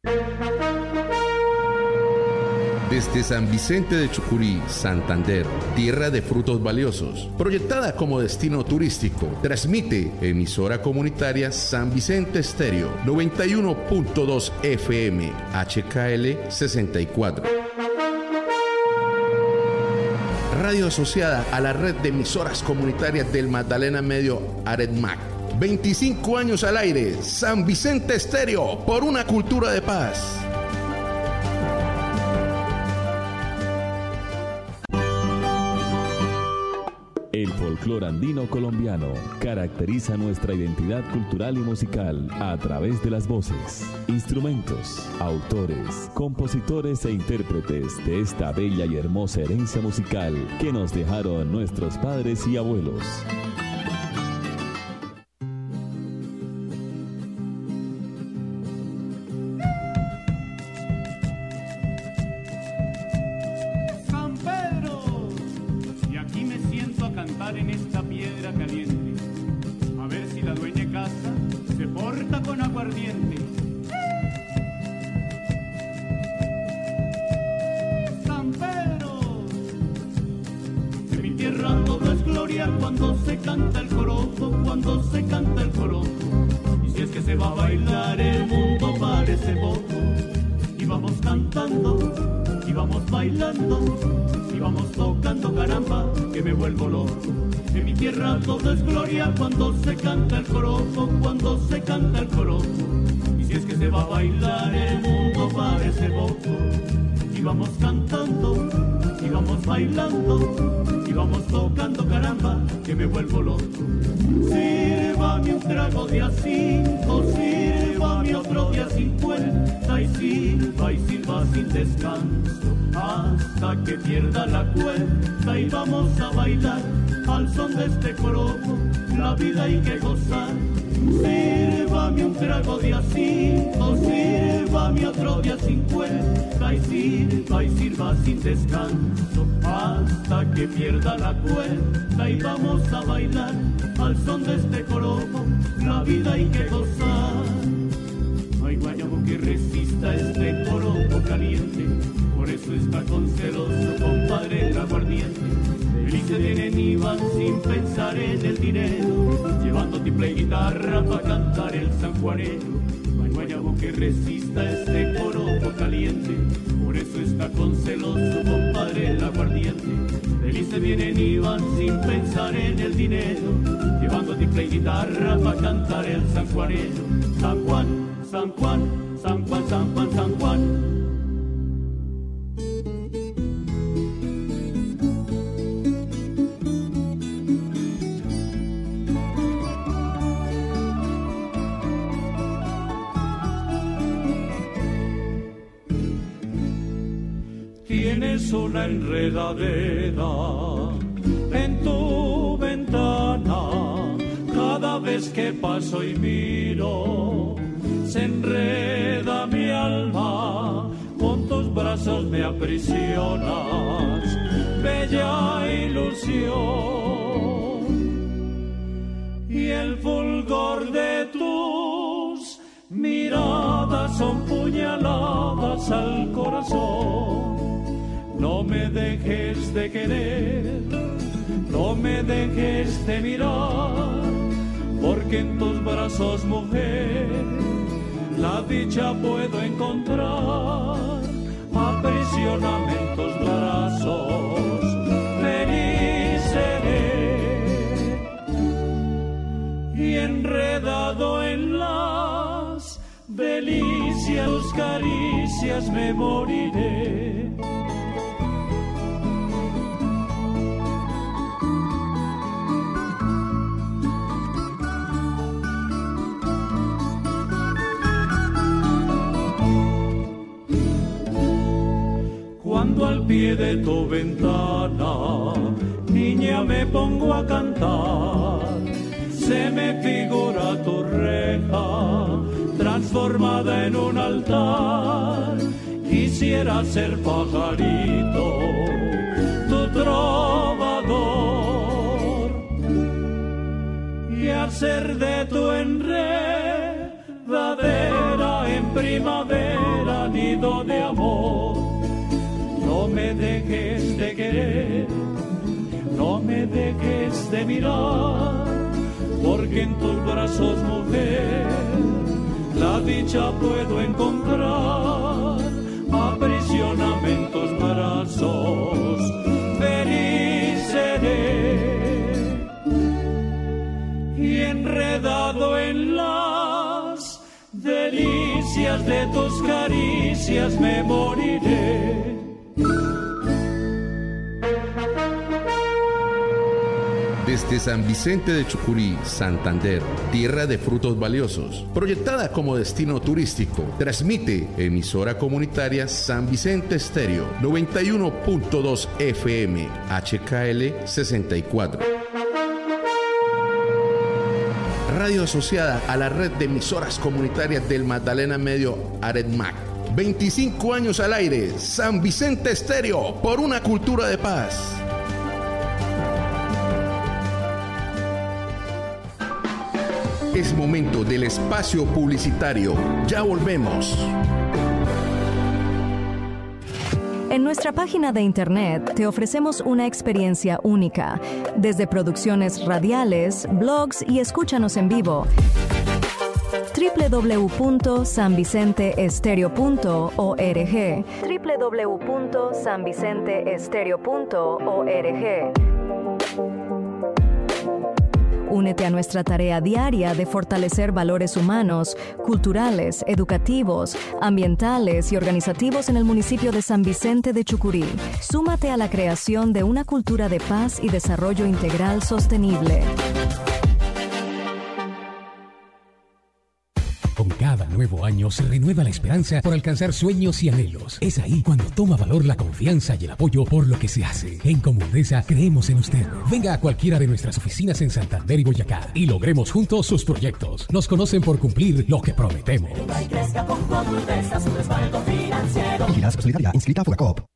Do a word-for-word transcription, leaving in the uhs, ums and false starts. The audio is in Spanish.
Desde San Vicente de Chucurí, Santander, tierra de frutos valiosos, proyectada como destino turístico, transmite emisora comunitaria San Vicente Estéreo, noventa y uno punto dos F M, H K L sesenta y cuatro. Radio asociada a la red de emisoras comunitarias del Magdalena Medio, AREDMAC. veinticinco años al aire, San Vicente Estéreo, por una cultura de paz. El folclore andino colombiano caracteriza nuestra identidad cultural y musical a través de las voces, instrumentos, autores, compositores e intérpretes de esta bella y hermosa herencia musical que nos dejaron nuestros padres y abuelos. Todo es gloria cuando se canta el joropo, cuando se canta el joropo. Y si es que se va a bailar el mundo parece bobo. Y vamos cantando, y vamos bailando, y vamos tocando, caramba, que me vuelvo loco. Sírvame un trago de a cinco, sírvame otro de a cincuenta, y sirva y sirva sin descanso, hasta que pierda la cuenta. Y vamos a bailar al son de este joropo, la vida hay que gozar. Sírvame un trago de a cinco, sírvame otro de a cincuenta, y sirva y sirva sin descanso, hasta que pierda la cuenta. Y vamos a bailar al son de este joropo, la vida hay que gozar. No hay guayabo que resista este joropo caliente, por eso está con celoso compadre el aguardiente. Felices vienen y van sin pensar en el dinero, llevando tiple y guitarra pa' cantar el sanjuanero. No hay guayabo que resista este joropo caliente, por eso está con celoso compadre el aguardiente. Felices vienen y van sin pensar en el dinero, llevando tiple y guitarra pa' cantar el sanjuanero. San Juan, San Juan, San Juan, San Juan, San Juan. Tienes una enredadera en tu ventana, cada vez que paso y miro, se enreda mi alma, con tus brazos me aprisionas, bella ilusión, y el fulgor de tus miradas son puñaladas al corazón. No me dejes de querer, no me dejes de mirar, porque en tus brazos, mujer, la dicha puedo encontrar. Aprisioname en tus brazos, feliz seré, y enredado en las delicias, tus caricias me moriré. Cuando al pie de tu ventana, niña, me pongo a cantar, se me figura tu reja transformada en un altar. Quisiera ser pajarito, tu trovador, y hacer de tu enredadera en primavera nido de amor. No me dejes de querer, no me dejes de mirar, porque en tus brazos, mujer, la dicha puedo encontrar. Aprisioname en tus brazos, feliz seré, y enredado en las delicias de tus caricias me moriré. Desde San Vicente de Chucurí, Santander, tierra de frutos valiosos, proyectada como destino turístico, transmite emisora comunitaria San Vicente Estéreo, noventa y uno punto dos F M, H K L sesenta y cuatro. Radio asociada a la red de emisoras comunitarias del Magdalena Medio, AREDMAC. veinticinco años al aire, San Vicente Estéreo, por una cultura de paz. Es momento del espacio publicitario. Ya volvemos. En nuestra página de internet te ofrecemos una experiencia única, desde producciones radiales, blogs y escúchanos en vivo. doble u doble u doble u punto san vicente estéreo punto org doble u doble u doble u punto san vicente estéreo punto org. Únete a nuestra tarea diaria de fortalecer valores humanos, culturales, educativos, ambientales y organizativos en el municipio de San Vicente de Chucurí. Súmate a la creación de una cultura de paz y desarrollo integral sostenible. Con cada nuevo año se renueva la esperanza por alcanzar sueños y anhelos. Es ahí cuando toma valor la confianza y el apoyo por lo que se hace. En Comundesa creemos en usted. Venga a cualquiera de nuestras oficinas en Santander y Boyacá y logremos juntos sus proyectos. Nos conocen por cumplir lo que prometemos. Vigilancia Solidaria, inscrita a Furacop.